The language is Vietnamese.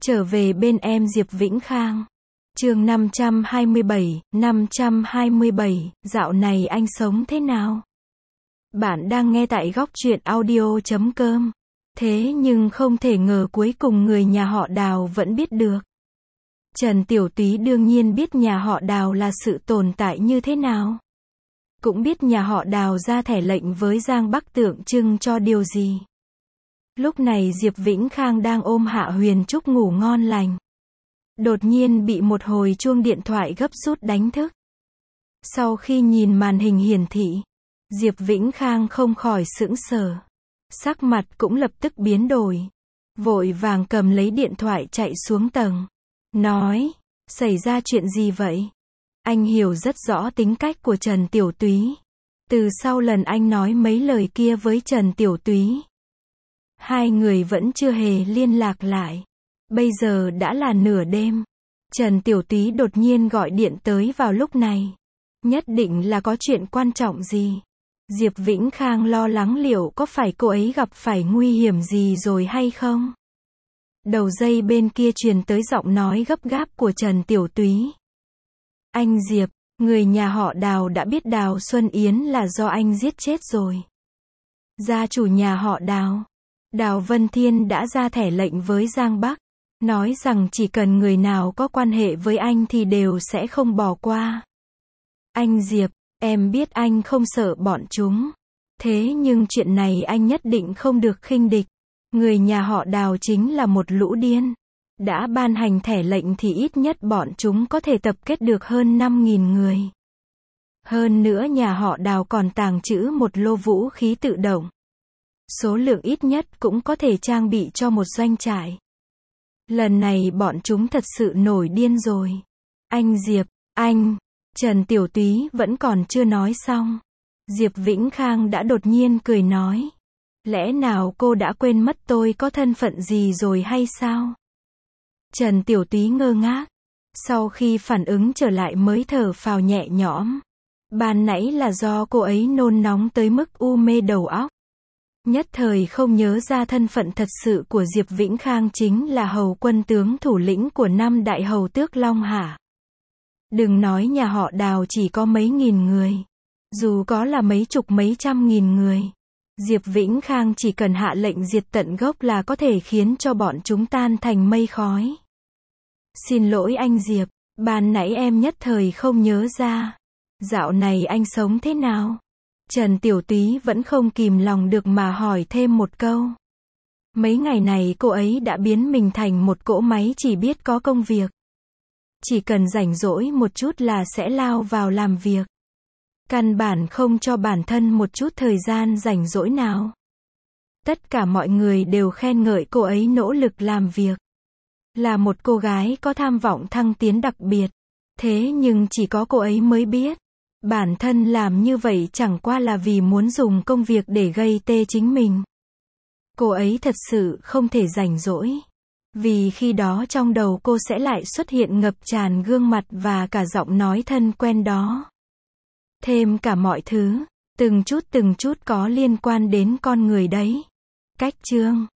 Trở về bên em Diệp Vĩnh Khang. Chương 527, dạo này anh sống thế nào? Bạn đang nghe tại góc truyện audio.com. Thế nhưng không thể ngờ cuối cùng người nhà họ Đào vẫn biết được. Trần Tiểu Túy đương nhiên biết nhà họ Đào là sự tồn tại như thế nào. Cũng biết nhà họ Đào ra thẻ lệnh với Giang Bắc tượng trưng cho điều gì. Lúc này Diệp Vĩnh Khang đang ôm Hạ Huyền Trúc ngủ ngon lành. Đột nhiên bị một hồi chuông điện thoại gấp rút đánh thức. Sau khi nhìn màn hình hiển thị, Diệp Vĩnh Khang không khỏi sững sờ. Sắc mặt cũng lập tức biến đổi. Vội vàng cầm lấy điện thoại chạy xuống tầng. Nói, xảy ra chuyện gì vậy? Anh hiểu rất rõ tính cách của Trần Tiểu Túy. Từ sau lần anh nói mấy lời kia với Trần Tiểu Túy, hai người vẫn chưa hề liên lạc lại. Bây giờ đã là nửa đêm. Trần Tiểu Túy đột nhiên gọi điện tới vào lúc này. Nhất định là có chuyện quan trọng gì. Diệp Vĩnh Khang lo lắng liệu có phải cô ấy gặp phải nguy hiểm gì rồi hay không? Đầu dây bên kia truyền tới giọng nói gấp gáp của Trần Tiểu Túy. Anh Diệp, người nhà họ Đào đã biết Đào Xuân Yến là do anh giết chết rồi. Gia chủ nhà họ Đào, Đào Vân Thiên đã ra thẻ lệnh với Giang Bắc, nói rằng chỉ cần người nào có quan hệ với anh thì đều sẽ không bỏ qua. Anh Diệp, em biết anh không sợ bọn chúng. Thế nhưng chuyện này anh nhất định không được khinh địch. Người nhà họ Đào chính là một lũ điên. Đã ban hành thẻ lệnh thì ít nhất bọn chúng có thể tập kết được hơn 5.000 người. Hơn nữa nhà họ Đào còn tàng trữ một lô vũ khí tự động. Số lượng ít nhất cũng có thể trang bị cho một doanh trại. Lần này bọn chúng thật sự nổi điên rồi. Anh Diệp, anh, Trần Tiểu Túy vẫn còn chưa nói xong. Diệp Vĩnh Khang đã đột nhiên cười nói. Lẽ nào cô đã quên mất tôi có thân phận gì rồi hay sao? Trần Tiểu Túy ngơ ngác. Sau khi phản ứng trở lại mới thở phào nhẹ nhõm. Ban nãy là do cô ấy nôn nóng tới mức u mê đầu óc. Nhất thời không nhớ ra thân phận thật sự của Diệp Vĩnh Khang chính là hầu quân tướng thủ lĩnh của 5 đại hầu tước Long Hà. Đừng nói nhà họ Đào chỉ có mấy nghìn người. Dù có là mấy chục mấy trăm nghìn người. Diệp Vĩnh Khang chỉ cần hạ lệnh diệt tận gốc là có thể khiến cho bọn chúng tan thành mây khói. Xin lỗi anh Diệp, ban nãy em nhất thời không nhớ ra. Dạo này anh sống thế nào? Trần Tiểu Túy vẫn không kìm lòng được mà hỏi thêm một câu. Mấy ngày này cô ấy đã biến mình thành một cỗ máy chỉ biết có công việc. Chỉ cần rảnh rỗi một chút là sẽ lao vào làm việc. Căn bản không cho bản thân một chút thời gian rảnh rỗi nào. Tất cả mọi người đều khen ngợi cô ấy nỗ lực làm việc. Là một cô gái có tham vọng thăng tiến đặc biệt. Thế nhưng chỉ có cô ấy mới biết. Bản thân làm như vậy chẳng qua là vì muốn dùng công việc để gây tê chính mình. Cô ấy thật sự không thể rảnh rỗi. Vì khi đó trong đầu cô sẽ lại xuất hiện ngập tràn gương mặt và cả giọng nói thân quen đó. Thêm cả mọi thứ, từng chút có liên quan đến con người đấy. Cách chương